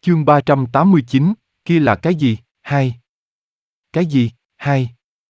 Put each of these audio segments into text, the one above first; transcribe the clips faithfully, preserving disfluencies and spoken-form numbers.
Chương ba trăm tám mươi chín, kia là cái gì? Hai. Cái gì? Hai.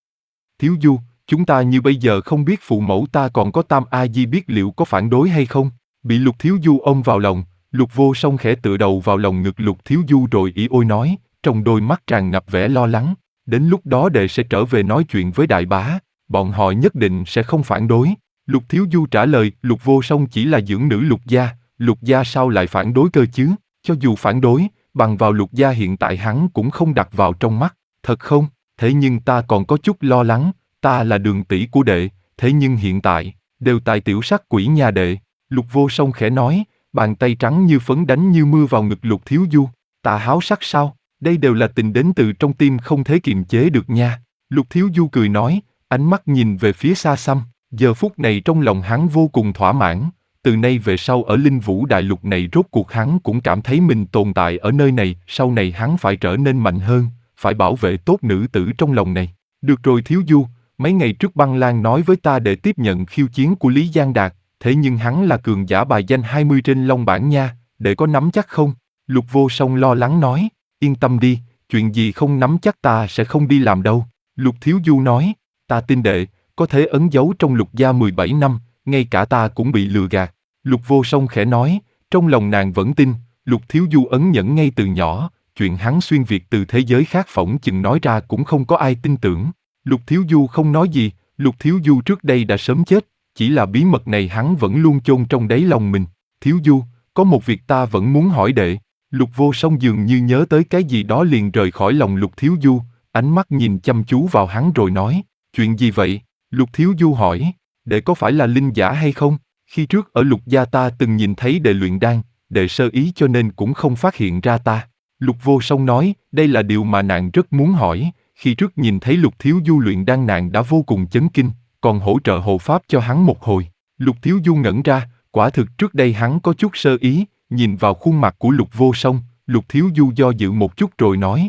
Thiếu Du, chúng ta như bây giờ không biết phụ mẫu ta còn có Tam A Di biết liệu có phản đối hay không? Bị Lục Thiếu Du ôm vào lòng, Lục Vô Song khẽ tựa đầu vào lòng ngực Lục Thiếu Du rồi ỉ ôi nói, trong đôi mắt tràn ngập vẻ lo lắng, đến lúc đó đệ sẽ trở về nói chuyện với đại bá, bọn họ nhất định sẽ không phản đối. Lục Thiếu Du trả lời, Lục Vô Song chỉ là dưỡng nữ Lục gia, Lục gia sao lại phản đối cơ chứ? Cho dù phản đối, bằng vào Lục gia hiện tại hắn cũng không đặt vào trong mắt, thật không? Thế nhưng ta còn có chút lo lắng, ta là Đường tỷ của đệ, thế nhưng hiện tại, đều tại tiểu sắc quỷ nhà đệ. Lục Vô Song khẽ nói, bàn tay trắng như phấn đánh như mưa vào ngực Lục Thiếu Du. Ta háo sắc sao? Đây đều là tình đến từ trong tim không thể kiềm chế được nha. Lục Thiếu Du cười nói, ánh mắt nhìn về phía xa xăm. Giờ phút này trong lòng hắn vô cùng thỏa mãn. Từ nay về sau ở Linh Vũ Đại Lục này rốt cuộc hắn cũng cảm thấy mình tồn tại ở nơi này. Sau này hắn phải trở nên mạnh hơn, phải bảo vệ tốt nữ tử trong lòng này. Được rồi Thiếu Du, mấy ngày trước Băng Lan nói với ta để tiếp nhận khiêu chiến của Lý Giang Đạt. Thế nhưng hắn là cường giả bài danh hai mươi trên Long Bảng nha, để có nắm chắc không? Lục Vô Song lo lắng nói, yên tâm đi, chuyện gì không nắm chắc ta sẽ không đi làm đâu. Lục Thiếu Du nói, ta tin đệ, có thể ẩn giấu trong Lục gia mười bảy năm, ngay cả ta cũng bị lừa gạt. Lục Vô Song khẽ nói, trong lòng nàng vẫn tin, Lục Thiếu Du ẩn nhẫn ngay từ nhỏ, chuyện hắn xuyên việt từ thế giới khác phỏng chừng nói ra cũng không có ai tin tưởng. Lục Thiếu Du không nói gì, Lục Thiếu Du trước đây đã sớm chết, chỉ là bí mật này hắn vẫn luôn chôn trong đáy lòng mình. Thiếu Du, có một việc ta vẫn muốn hỏi đệ. Lục Vô Song dường như nhớ tới cái gì đó liền rời khỏi lòng Lục Thiếu Du, ánh mắt nhìn chăm chú vào hắn rồi nói, chuyện gì vậy? Lục Thiếu Du hỏi, đệ có phải là linh giả hay không? Khi trước ở Lục gia ta từng nhìn thấy đệ luyện đan, đệ sơ ý cho nên cũng không phát hiện ra ta. Lục Vô Song nói, đây là điều mà nàng rất muốn hỏi, khi trước nhìn thấy Lục Thiếu Du luyện đan nàng đã vô cùng chấn kinh, còn hỗ trợ hộ pháp cho hắn một hồi. Lục Thiếu Du ngẩn ra, quả thực trước đây hắn có chút sơ ý, nhìn vào khuôn mặt của Lục Vô Song, Lục Thiếu Du do dự một chút rồi nói.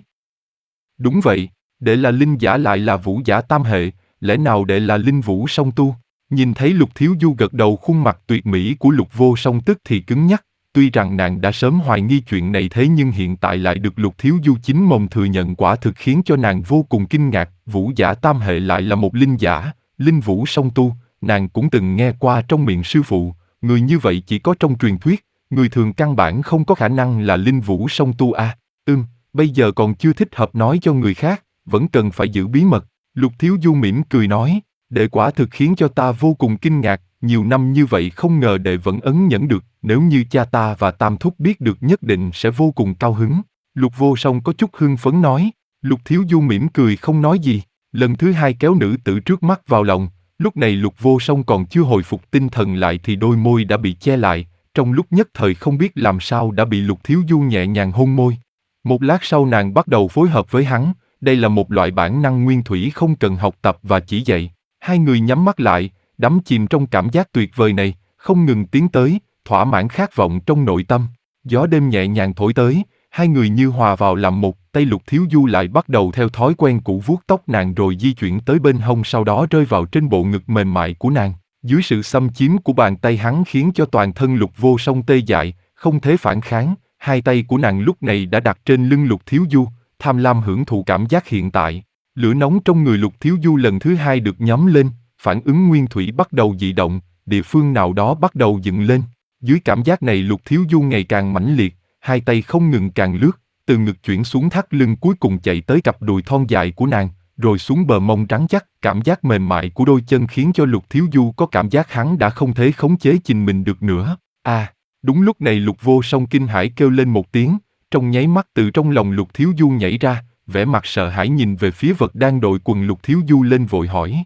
Đúng vậy, đệ là linh giả lại là vũ giả tam hệ, lẽ nào đệ là linh vũ song tu? Nhìn thấy Lục Thiếu Du gật đầu khuôn mặt tuyệt mỹ của Lục Vô Song tức thì cứng nhắc, tuy rằng nàng đã sớm hoài nghi chuyện này thế nhưng hiện tại lại được Lục Thiếu Du chính mồm thừa nhận quả thực khiến cho nàng vô cùng kinh ngạc, vũ giả tam hệ lại là một linh giả, linh vũ song tu, nàng cũng từng nghe qua trong miệng sư phụ, người như vậy chỉ có trong truyền thuyết, người thường căn bản không có khả năng là linh vũ song tu a. À. Ừm, bây giờ còn chưa thích hợp nói cho người khác, vẫn cần phải giữ bí mật. Lục Thiếu Du mỉm cười nói, đệ quả thực khiến cho ta vô cùng kinh ngạc, nhiều năm như vậy không ngờ đệ vẫn ẩn nhẫn được, nếu như cha ta và Tam Thúc biết được nhất định sẽ vô cùng cao hứng. Lục Vô Song có chút hưng phấn nói, Lục Thiếu Du mỉm cười không nói gì, lần thứ hai kéo nữ tử trước mắt vào lòng, lúc này Lục Vô Song còn chưa hồi phục tinh thần lại thì đôi môi đã bị che lại, trong lúc nhất thời không biết làm sao đã bị Lục Thiếu Du nhẹ nhàng hôn môi. Một lát sau nàng bắt đầu phối hợp với hắn, đây là một loại bản năng nguyên thủy không cần học tập và chỉ dạy. Hai người nhắm mắt lại, đắm chìm trong cảm giác tuyệt vời này, không ngừng tiến tới, thỏa mãn khát vọng trong nội tâm. Gió đêm nhẹ nhàng thổi tới, hai người như hòa vào làm một, tay Lục Thiếu Du lại bắt đầu theo thói quen cũ vuốt tóc nàng rồi di chuyển tới bên hông sau đó rơi vào trên bộ ngực mềm mại của nàng. Dưới sự xâm chiếm của bàn tay hắn khiến cho toàn thân Lục Vô Song tê dại, không thể phản kháng, hai tay của nàng lúc này đã đặt trên lưng Lục Thiếu Du, tham lam hưởng thụ cảm giác hiện tại. Lửa nóng trong người Lục Thiếu Du lần thứ hai được nhóm lên, phản ứng nguyên thủy bắt đầu dị động, địa phương nào đó bắt đầu dựng lên. Dưới cảm giác này Lục Thiếu Du ngày càng mãnh liệt, hai tay không ngừng càng lướt, từ ngực chuyển xuống thắt lưng cuối cùng chạy tới cặp đùi thon dài của nàng, rồi xuống bờ mông trắng chắc. Cảm giác mềm mại của đôi chân khiến cho Lục Thiếu Du có cảm giác hắn đã không thể khống chế chính mình được nữa. À, đúng lúc này Lục Vô Song kinh hãi kêu lên một tiếng, trong nháy mắt từ trong lòng Lục Thiếu Du nhảy ra, vẻ mặt sợ hãi nhìn về phía vật đang đội quần Lục Thiếu Du lên vội hỏi.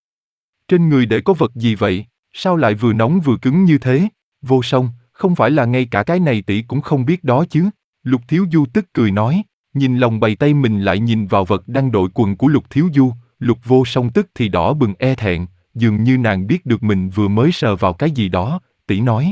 Trên người để có vật gì vậy, sao lại vừa nóng vừa cứng như thế? Vô Song, không phải là ngay cả cái này tỷ cũng không biết đó chứ? Lục Thiếu Du tức cười nói, nhìn lòng bày tay mình lại nhìn vào vật đang đội quần của Lục Thiếu Du, Lục Vô Song tức thì đỏ bừng e thẹn, dường như nàng biết được mình vừa mới sờ vào cái gì đó, tỷ nói.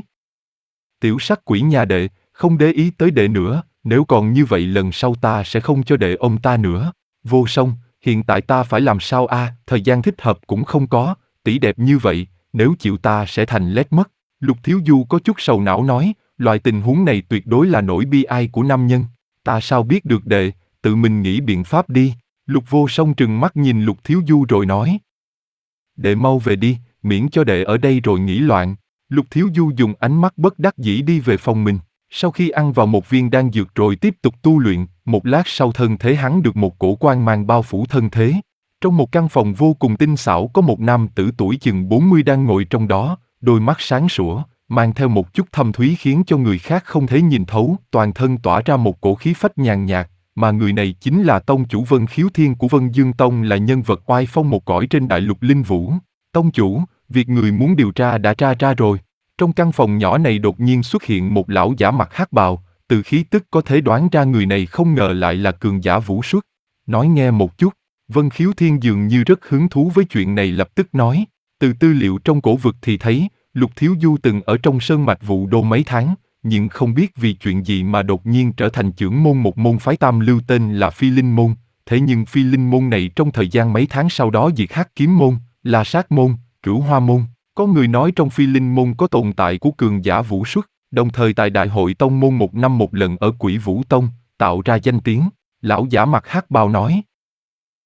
Tiểu sắc quỷ nhà đệ, không để ý tới đệ nữa, nếu còn như vậy lần sau ta sẽ không cho đệ ôm ta nữa. Vô Song, hiện tại ta phải làm sao a? À, thời gian thích hợp cũng không có, tỷ đẹp như vậy, nếu chịu ta sẽ thành lét mất. Lục Thiếu Du có chút sầu não nói, loại tình huống này tuyệt đối là nỗi bi ai của nam nhân. Ta sao biết được đệ, tự mình nghĩ biện pháp đi. Lục Vô Song trừng mắt nhìn Lục Thiếu Du rồi nói. Đệ mau về đi, miễn cho đệ ở đây rồi nghĩ loạn. Lục Thiếu Du dùng ánh mắt bất đắc dĩ đi về phòng mình. Sau khi ăn vào một viên đan dược rồi tiếp tục tu luyện, một lát sau thân thế hắn được một cổ quang mang bao phủ thân thế. Trong một căn phòng vô cùng tinh xảo có một nam tử tuổi chừng bốn mươi đang ngồi trong đó, đôi mắt sáng sủa, mang theo một chút thâm thúy khiến cho người khác không thể nhìn thấu, toàn thân tỏa ra một cổ khí phách nhàn nhạt, mà người này chính là tông chủ Vân Khiếu Thiên của Vân Dương Tông, là nhân vật oai phong một cõi trên đại lục linh vũ. Tông chủ, việc người muốn điều tra đã tra ra rồi. Trong căn phòng nhỏ này đột nhiên xuất hiện một lão giả mặc hắc bào, từ khí tức có thể đoán ra người này không ngờ lại là cường giả vũ xuất. Nói nghe một chút. Vân Khiếu Thiên dường như rất hứng thú với chuyện này, lập tức nói, từ tư liệu trong cổ vực thì thấy, Lục Thiếu Du từng ở trong sơn mạch Vũ Đô mấy tháng, nhưng không biết vì chuyện gì mà đột nhiên trở thành trưởng môn một môn phái tam lưu tên là Phi Linh Môn, thế nhưng Phi Linh Môn này trong thời gian mấy tháng sau đó diệt Hắc Kiếm Môn, La Sát Môn, Cửu Hoa Môn. Có người nói trong Phi Linh Môn có tồn tại của cường giả vũ xuất, đồng thời tại Đại hội Tông Môn một năm một lần ở Quỷ Vũ Tông, tạo ra danh tiếng. Lão giả mặc hắc bào nói.